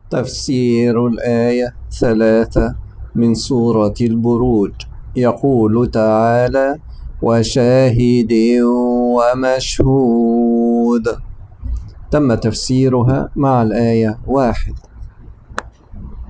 تفسير الآية 3 من سورة البروج. يقول تعالى: وشاهد ومشهود. تم تفسيرها مع الآية 1.